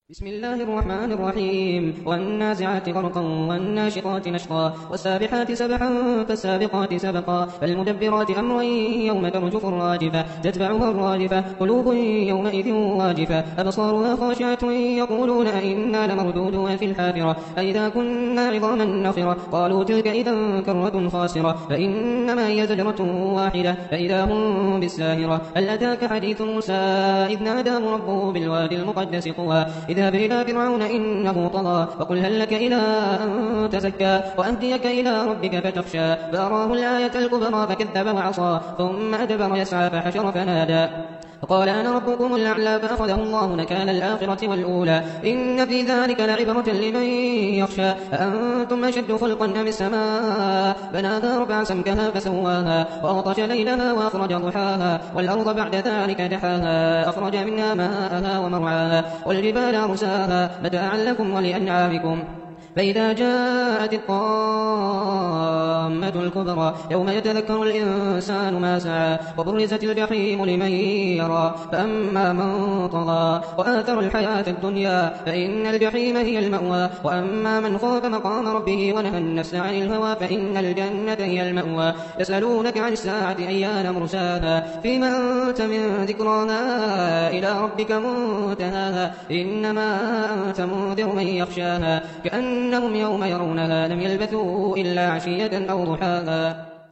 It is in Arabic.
بسم الله الرحمن الرحيم والنازعات غرقا والناشطات نشطا والسابحات سبحا فالسابقات سبقا فالمدبرات أمرا يوم ترجف الراجفة تتبعها الرادفة قلوب يومئذ واجفة أبصارها خاشعة يقولون أئنا لمردودون في الحافرة أئذا كنا عظاما نخرة قالوا تلك إذا كرة خاسرة فإنما هي زجرة واحدة فإذا هم بالساهرة هل أتاك حديث موسى إذ ناداه ربه بالوادي المقدس طوى اذهب إلى فرعون إنه طغى وقل هل لك إلى أن تزكى وأهديك إلى ربك فتخشى فأراه الآية الكبرى فكذب وعصى ثم أدبر يسعى فحشر فنادى فقال أنا ربكم الأعلى فأخذه الله نكال الآخرة والأولى إن في ذلك لعبرة لمن يخشى أأنتم أشد خلقا أم السماء بناها رفع سمكها فسواها وأغطش ليلها وأخرج ضحاها والأرض بعد ذلك دحاها أخرج منها ماءها ومرعاها والجبال أرساها متاعا لكم ولأنعامكم فإذا جاءت الطامة الكبرى يوم يتذكر الإنسان ما سعى وبرزت الجحيم لمن يرى فأما من طغى وآثر الحياة الدنيا فإن الجحيم هي المأوى وأما من خاف مقام ربه ونهى النفس عن الهوى فإن الجنة هي المأوى يسألونك عن الساعة أيان مرساها فيما أنت من ذكراها إلى ربك منتهاها إنما أنت منذر من يخشاها كأنهم يوم يرونها لم يلبثوا إلا عشية أو ضحاها